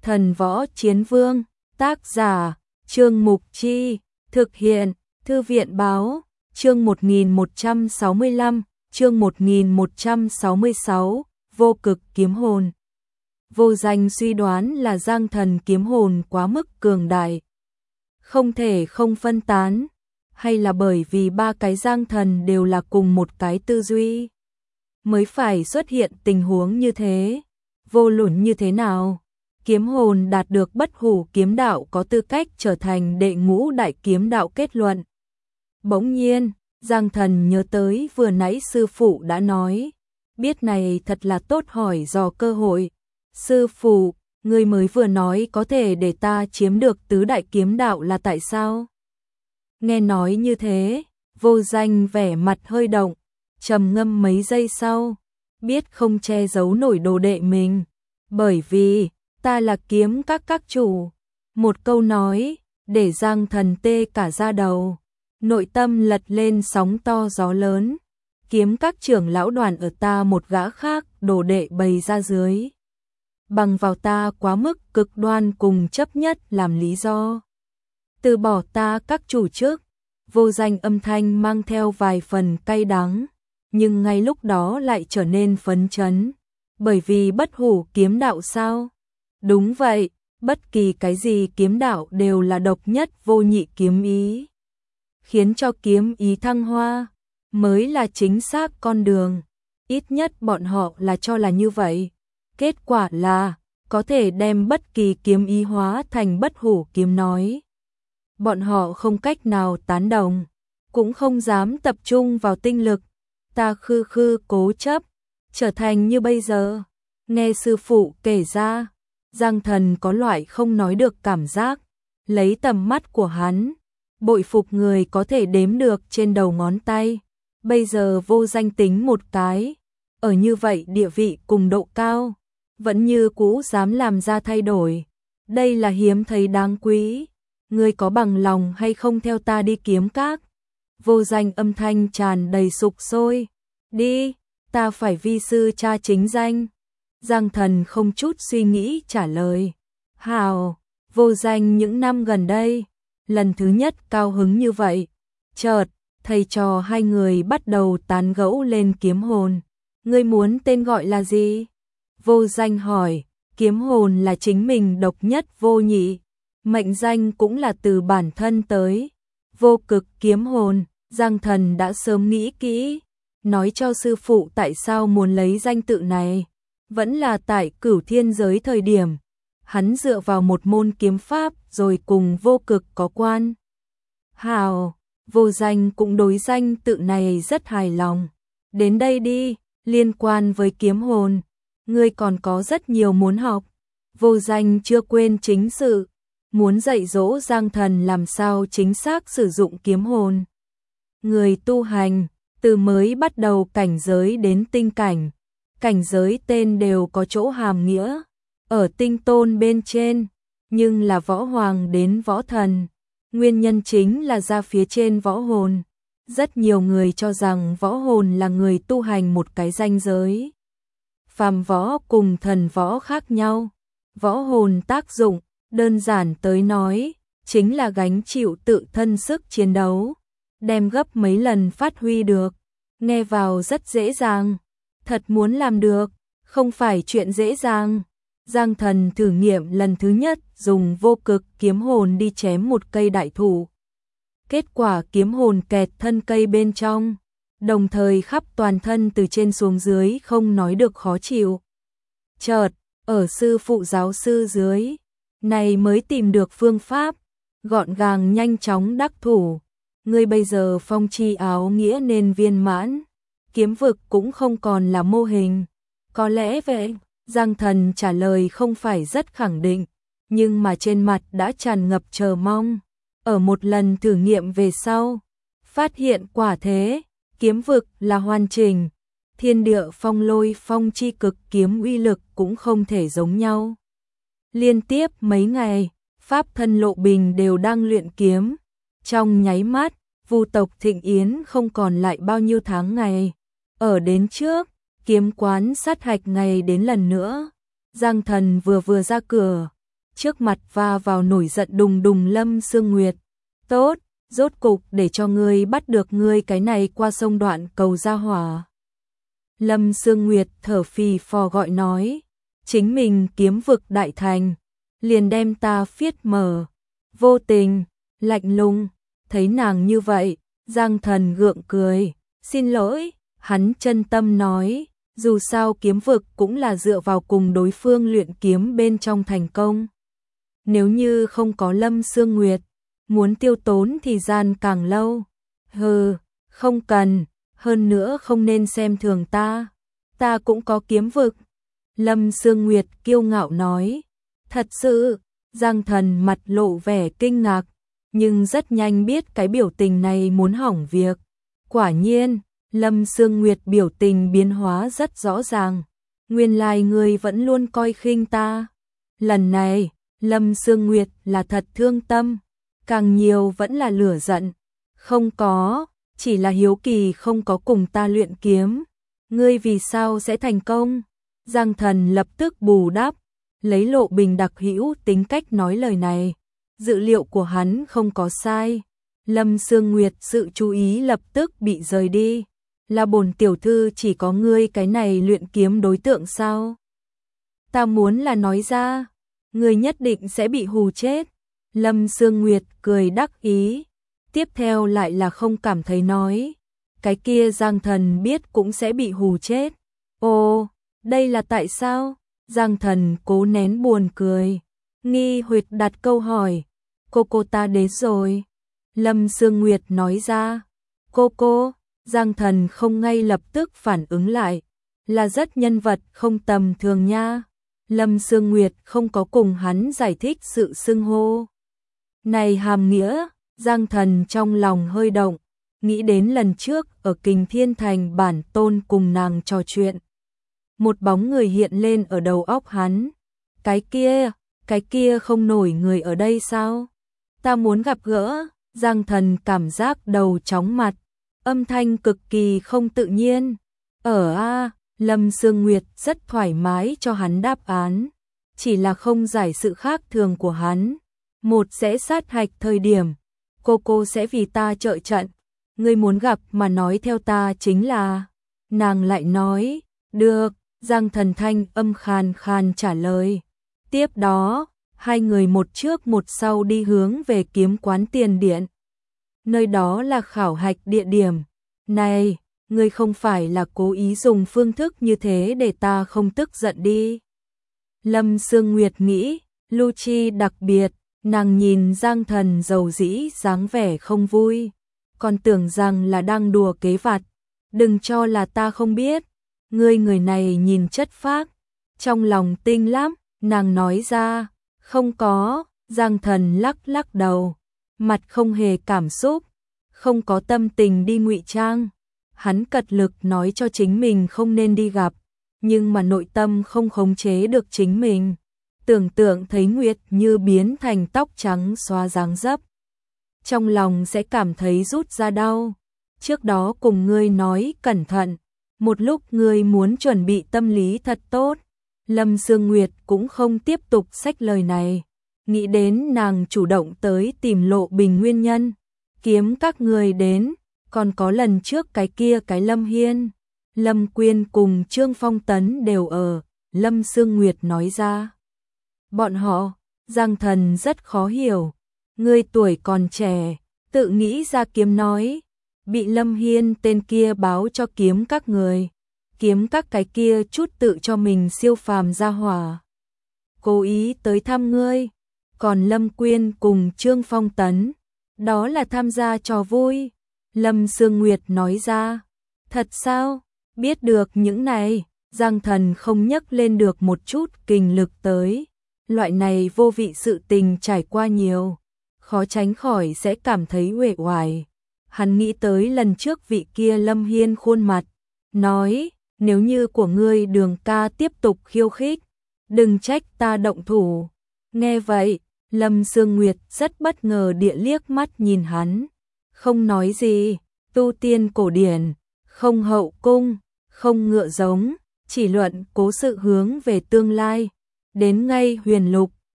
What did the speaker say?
Thần Võ Chiến Vương, tác giả, Trương Mục Chi, thực hiện, Thư viện Báo, chương 1165, chương 1166, vô cực kiếm hồn. Vô Danh suy đoán là Giang Thần kiếm hồn quá mức cường đại, không thể không phân tán, hay là bởi vì ba cái Giang Thần đều là cùng một cái tư duy, mới phải xuất hiện tình huống như thế. Vô luận như thế nào, kiếm hồn đạt được bất hủ kiếm đạo có tư cách trở thành đệ ngũ đại kiếm đạo kết luận. Bỗng nhiên, Giang Thần nhớ tới vừa nãy sư phụ đã nói, biết này thật là tốt hỏi dò cơ hội. Sư phụ, người mới vừa nói có thể để ta chiếm được tứ đại kiếm đạo là tại sao? Nghe nói như thế, Vô Danh vẻ mặt hơi động, trầm ngâm mấy giây sau, biết không che giấu nổi đồ đệ mình, bởi vì ta là kiếm các chủ. Một câu nói, để Giang Thần tê cả da đầu, nội tâm lật lên sóng to gió lớn. Kiếm các trưởng lão đoàn ở ta một gã khác đồ đệ bày ra dưới, bằng vào ta quá mức cực đoan cùng chấp nhất làm lý do từ bỏ ta các chủ chức. Vô Danh âm thanh mang theo vài phần cay đắng, nhưng ngay lúc đó lại trở nên phấn chấn, bởi vì bất hủ kiếm đạo sao? Đúng vậy, bất kỳ cái gì kiếm đạo đều là độc nhất vô nhị kiếm ý, khiến cho kiếm ý thăng hoa mới là chính xác con đường, ít nhất bọn họ là cho là như vậy. Kết quả là có thể đem bất kỳ kiếm ý hóa thành bất hủ kiếm nói. Bọn họ không cách nào tán đồng, cũng không dám tập trung vào tinh lực. Ta khư cố chấp, trở thành như bây giờ. Nghe sư phụ kể ra, Giang Thần có loại không nói được cảm giác, lấy tầm mắt của hắn, bội phục người có thể đếm được trên đầu ngón tay. Bây giờ Vô Danh tính một cái, ở như vậy địa vị cùng độ cao, vẫn như cũ dám làm ra thay đổi. Đây là hiếm thấy đáng quý. Ngươi có bằng lòng hay không theo ta đi kiếm các? Vô Danh âm thanh tràn đầy sục sôi. Đi, ta phải vi sư cha chính danh. Giang Thần không chút suy nghĩ trả lời. Hào, Vô Danh những năm gần đây, lần thứ nhất cao hứng như vậy. Chợt, thầy trò hai người bắt đầu tán gẫu lên kiếm hồn. Ngươi muốn tên gọi là gì? Vô Danh hỏi. Kiếm hồn là chính mình độc nhất vô nhị, mệnh danh cũng là từ bản thân tới. Vô cực kiếm hồn. Giang Thần đã sớm nghĩ kỹ, nói cho sư phụ tại sao muốn lấy danh tự này. Vẫn là tại Cửu Thiên giới thời điểm, hắn dựa vào một môn kiếm pháp rồi cùng vô cực có quan. Hào, Vô Danh cũng đối danh tự này rất hài lòng. Đến đây đi, liên quan với kiếm hồn, ngươi còn có rất nhiều muốn học. Vô Danh chưa quên chính sự, muốn dạy dỗ Giang Thần làm sao chính xác sử dụng kiếm hồn. Người tu hành, từ mới bắt đầu cảnh giới đến tinh cảnh, cảnh giới tên đều có chỗ hàm nghĩa, ở tinh tôn bên trên, nhưng là võ hoàng đến võ thần, nguyên nhân chính là ra phía trên võ hồn. Rất nhiều người cho rằng võ hồn là người tu hành một cái ranh giới. Phàm võ cùng thần võ khác nhau, võ hồn tác dụng, đơn giản tới nói, chính là gánh chịu tự thân sức chiến đấu, đem gấp mấy lần phát huy được. Nghe vào rất dễ dàng, thật muốn làm được, không phải chuyện dễ dàng. Giang Thần thử nghiệm lần thứ nhất dùng vô cực kiếm hồn đi chém một cây đại thụ. Kết quả kiếm hồn kẹt thân cây bên trong, đồng thời khắp toàn thân từ trên xuống dưới không nói được khó chịu. Chợt, ở sư phụ giáo sư dưới, này mới tìm được phương pháp, gọn gàng nhanh chóng đắc thủ. Ngươi bây giờ phong chi áo nghĩa nên viên mãn, kiếm vực cũng không còn là mô hình. Có lẽ vậy, Giang Thần trả lời không phải rất khẳng định, nhưng mà trên mặt đã tràn ngập chờ mong. Ở một lần thử nghiệm về sau, phát hiện quả thế, kiếm vực là hoàn chỉnh, thiên địa phong lôi phong chi cực kiếm uy lực cũng không thể giống nhau. Liên tiếp mấy ngày, pháp thân Lộ Bình đều đang luyện kiếm, trong nháy mắt, Vu tộc Thịnh Yến không còn lại bao nhiêu tháng ngày. Ở đến trước, kiếm quán sát hạch ngày đến lần nữa, Giang Thần vừa ra cửa, trước mặt va vào nổi giận đùng đùng Lâm Sương Nguyệt. Tốt, rốt cục để cho ngươi bắt được ngươi cái này qua sông đoạn cầu gia hỏa. Lâm Sương Nguyệt thở phì phò gọi nói, chính mình kiếm vực đại thành, liền đem ta phiết mở. Vô tình, lạnh lùng, thấy nàng như vậy, Giang Thần gượng cười, xin lỗi, hắn chân tâm nói, dù sao kiếm vực cũng là dựa vào cùng đối phương luyện kiếm bên trong thành công. Nếu như không có Lâm Sương Nguyệt, muốn tiêu tốn thời gian càng lâu. Hừ, không cần, hơn nữa không nên xem thường ta cũng có kiếm vực. Lâm Sương Nguyệt kiêu ngạo nói, thật sự, Giang Thần mặt lộ vẻ kinh ngạc, nhưng rất nhanh biết cái biểu tình này muốn hỏng việc. Quả nhiên, Lâm Sương Nguyệt biểu tình biến hóa rất rõ ràng, nguyên lai ngươi vẫn luôn coi khinh ta. Lần này, Lâm Sương Nguyệt là thật thương tâm, càng nhiều vẫn là lửa giận. Không có, chỉ là hiếu kỳ không có cùng ta luyện kiếm. Ngươi vì sao sẽ thành công? Giang Thần lập tức bù đắp, lấy Lộ Bình đặc hữu tính cách nói lời này. Dự liệu của hắn không có sai. Lâm Sương Nguyệt sự chú ý lập tức bị rời đi. Là bổn tiểu thư chỉ có ngươi cái này luyện kiếm đối tượng sao? Ta muốn là nói ra, ngươi nhất định sẽ bị hù chết. Lâm Sương Nguyệt cười đắc ý, tiếp theo lại là không cảm thấy nói, cái kia Giang Thần biết cũng sẽ bị hù chết. Ồ, đây là tại sao? Giang Thần cố nén buồn cười, nghi hoặc đặt câu hỏi, cô ta đến rồi. Lâm Sương Nguyệt nói ra, cô, Giang Thần không ngay lập tức phản ứng lại, là rất nhân vật không tầm thường nha. Lâm Sương Nguyệt không có cùng hắn giải thích sự xưng hô này hàm nghĩa. Giang Thần trong lòng hơi động, nghĩ đến lần trước ở Kình Thiên Thành bản tôn cùng nàng trò chuyện. Một bóng người hiện lên ở đầu óc hắn. Cái kia không nổi người ở đây sao? Ta muốn gặp gỡ. Giang Thần cảm giác đầu chóng mặt, âm thanh cực kỳ không tự nhiên. Lâm Sương Nguyệt rất thoải mái cho hắn đáp án, chỉ là không giải sự khác thường của hắn. Một sẽ sát hạch thời điểm, cô sẽ vì ta trợ trận. Ngươi muốn gặp mà nói theo ta chính là. Nàng lại nói, được. Giang Thần thanh âm khàn khàn trả lời. Tiếp đó, hai người một trước một sau đi hướng về kiếm quán tiền điện. Nơi đó là khảo hạch địa điểm. Này, ngươi không phải là cố ý dùng phương thức như thế để ta không tức giận đi. Lâm Sương Nguyệt nghĩ, Lưu Chi đặc biệt, nàng nhìn Giang Thần dầu dĩ dáng vẻ không vui, còn tưởng rằng là đang đùa kế vặt. Đừng cho là ta không biết, ngươi người này nhìn chất phác, trong lòng tinh lắm. Nàng nói ra, không có. Giang Thần lắc đầu, mặt không hề cảm xúc, không có tâm tình đi ngụy trang. Hắn cật lực nói cho chính mình không nên đi gặp, nhưng mà nội tâm không khống chế được chính mình. Tưởng tượng thấy Nguyệt Như biến thành tóc trắng xóa dáng dấp, trong lòng sẽ cảm thấy rút ra đau. Trước đó cùng ngươi nói cẩn thận, một lúc ngươi muốn chuẩn bị tâm lý thật tốt. Lâm Sương Nguyệt cũng không tiếp tục xách lời này, nghĩ đến nàng chủ động tới tìm Lộ Bình nguyên nhân, kiếm các người đến, còn có lần trước cái kia cái Lâm Hiên, Lâm Quyên cùng Trương Phong Tấn đều ở. Lâm Sương Nguyệt nói ra, bọn họ. Giang Thần rất khó hiểu, ngươi tuổi còn trẻ, tự nghĩ ra kiếm nói, bị Lâm Hiên tên kia báo cho kiếm các người. Kiếm các cái kia chút tự cho mình siêu phàm gia hỏa, cố ý tới thăm ngươi. Còn Lâm Quyên cùng Trương Phong Tấn, đó là tham gia trò vui. Lâm Sương Nguyệt nói ra, thật sao? Biết được những này, Giang Thần không nhấc lên được một chút kình lực tới. Loại này vô vị sự tình trải qua nhiều, khó tránh khỏi sẽ cảm thấy uể oải. Hắn nghĩ tới lần trước vị kia Lâm Hiên khuôn mặt, nói, nếu như của ngươi Đường ca tiếp tục khiêu khích, đừng trách ta động thủ. Nghe vậy, Lâm Sương Nguyệt rất bất ngờ địa liếc mắt nhìn hắn, không nói gì. Tu tiên cổ điển, không hậu cung, không ngựa giống, chỉ luận cố sự hướng về tương lai. Đến ngay huyền lục,